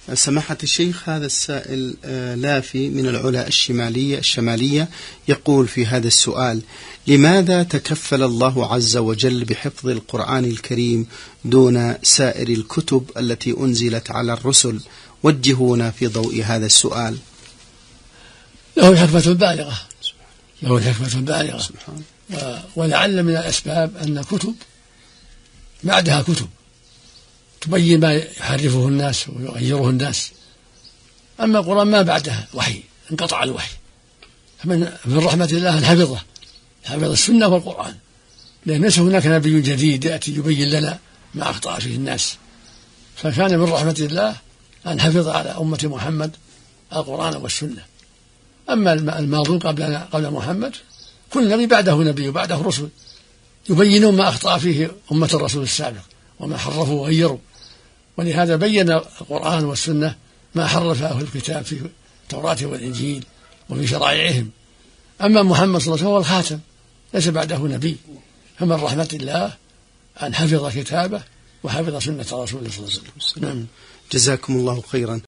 سماحة الشيخ، هذا السائل لافي من العلا الشمالية يقول في هذا السؤال: لماذا تكفل الله عز وجل بحفظ القرآن الكريم دون سائر الكتب التي أنزلت على الرسل؟ وجهونا في ضوء هذا السؤال. له حكمة بالغة ولعل من الأسباب أن كتب بعدها كتب تبين ما يحرفه الناس ويغيره الناس، أما القرآن ما بعدها وحي، انقطع الوحي. من رحمة الله أن حفظ السنة والقرآن، لأن ليس هناك نبي جديد يأتي يبين لنا ما أخطأ فيه الناس، فكان من رحمة الله أن حفظ على أمة محمد القرآن والسنة. أما الماضون قبل محمد، كل نبي بعده نبي وبعده رسل يبينون ما أخطأ فيه أمة الرسول السابق وما حرفوا وغيروا، ولهذا بين القرآن والسنة ما حرف أهل الكتاب في التوراة والإنجيل وفي شرائعهم. أما محمد صلى الله عليه وسلم هو الخاتم، ليس بعده نبي، فمن رحمة الله أن حفظ كتابه وحفظ سنة رسوله صلى الله عليه وسلم. جزاكم الله خيرا.